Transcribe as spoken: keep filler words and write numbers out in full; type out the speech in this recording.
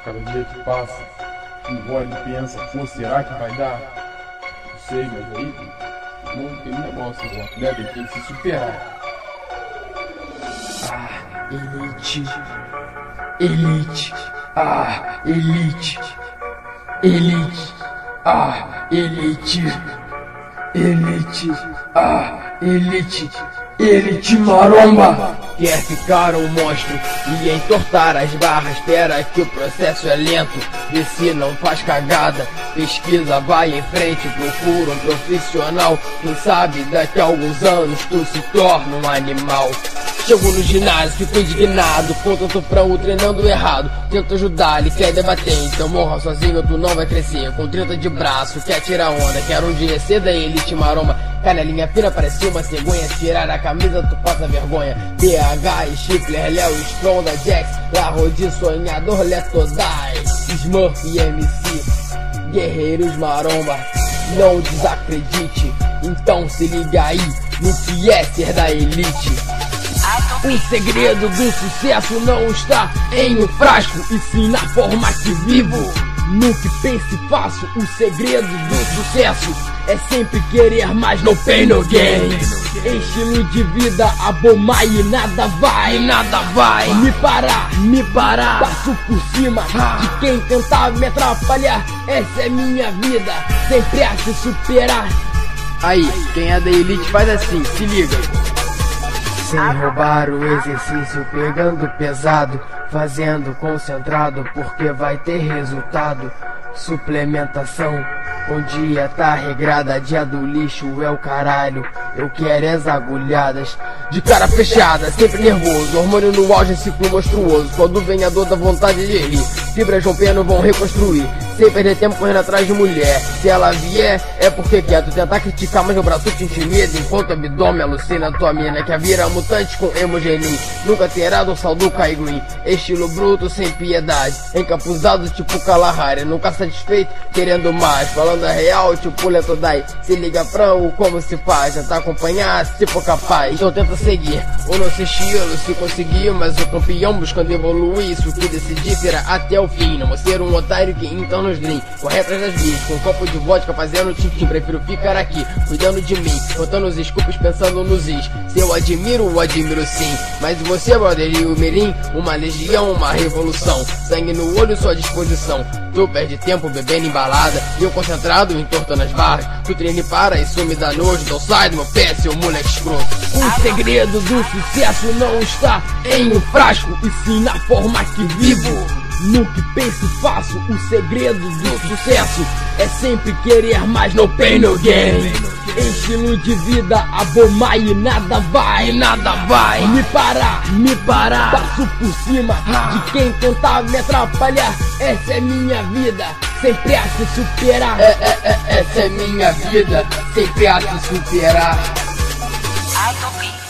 Cada dia que passa, um olha e pensa, pô, será que vai dar? Não sei, mas aí não tem um negócio, ó, né? Tem que se superar. Ah, elite, elite, ah, elite, elite, ah, elite, elite, ah, elite, elite maromba. Quer ficar um monstro e entortar as barras, espera que o processo é lento, e se não faz cagada, pesquisa, vai em frente, procura um profissional, quem sabe daqui a alguns anos tu se torna um animal. Chego no ginásio, fico indignado, com tanto frango treinando errado. Tento ajudar, ele quer debater, então morra sozinho, tu não vai crescer. Com trinta de braço, quer tirar onda, quer um dia ser da elite maromba. Canelinha fina, parecia uma cegonha, tirar a camisa tu passa vergonha. B H, Stifler, Léo, Stronda, Jax, Larrodi, Sonhador, Letodai, Smurf e M C, guerreiros maromba, não desacredite. Então se liga aí no que é ser da elite. O segredo do sucesso não está em um frasco, e sim na forma que vivo. No que penso e faço, o segredo do sucesso é sempre querer mais, no pain no gain. Estilo de vida, abomar e nada vai, nada vai me parar, me parar. Passo por cima de quem tentar me atrapalhar. Essa é minha vida, sempre a se superar. Aí, quem é da elite faz assim, se liga. Sem roubar o exercício, pegando pesado, fazendo concentrado, porque vai ter resultado. Suplementação, com dieta regrada, dia do lixo é o caralho. Eu quero as agulhadas, de cara fechada, sempre nervoso, hormônio no auge, ciclo monstruoso. Quando vem a dor da vontade de rir, fibras rompendo vão reconstruir, sem perder tempo correndo atrás de mulher. Se ela vier, é porque quer tu tentar criticar, mas meu braço te intimida, enquanto o abdômen alucina tua mina, que a vira mutante com hemogenin. Nunca terá dorsal do Kai Green, estilo bruto sem piedade, encapuzado tipo Kalahari, nunca satisfeito, querendo mais, falando a real tipo Letodai. Se liga frango, como se faz, tentar acompanhar se for capaz, então tenta seguir o nosso estilo, se conseguir, mas o campeão buscando evoluir, isso que decidi será até o fim. Não vou ser um otário que então nos green, corre atrás das bis, com um copo de vodka fazendo tintim, prefiro ficar aqui, cuidando de mim, contando os scoops, pensando nos is. Se eu admiro, eu admiro sim, mas você, brother, e o mirim, uma legião, uma revolução, sangue no olho, sua disposição. Tu perde tempo bebendo embalada, e eu concentrado, entortando as barras. Tu treine para, isso me dá nojo, então sai do meu pé, seu moleque escroto. O segredo do sucesso não está em um frasco, e sim na forma que vivo. No que penso e faço, o segredo do sucesso é sempre querer mais, no pain no gain. Estilo de vida, abomar e nada vai, nada vai me parar, me parar. Passo por cima de quem tentar me atrapalhar. Essa é minha vida, sempre a se superar. É, é, é, essa é minha vida, sempre a se superar.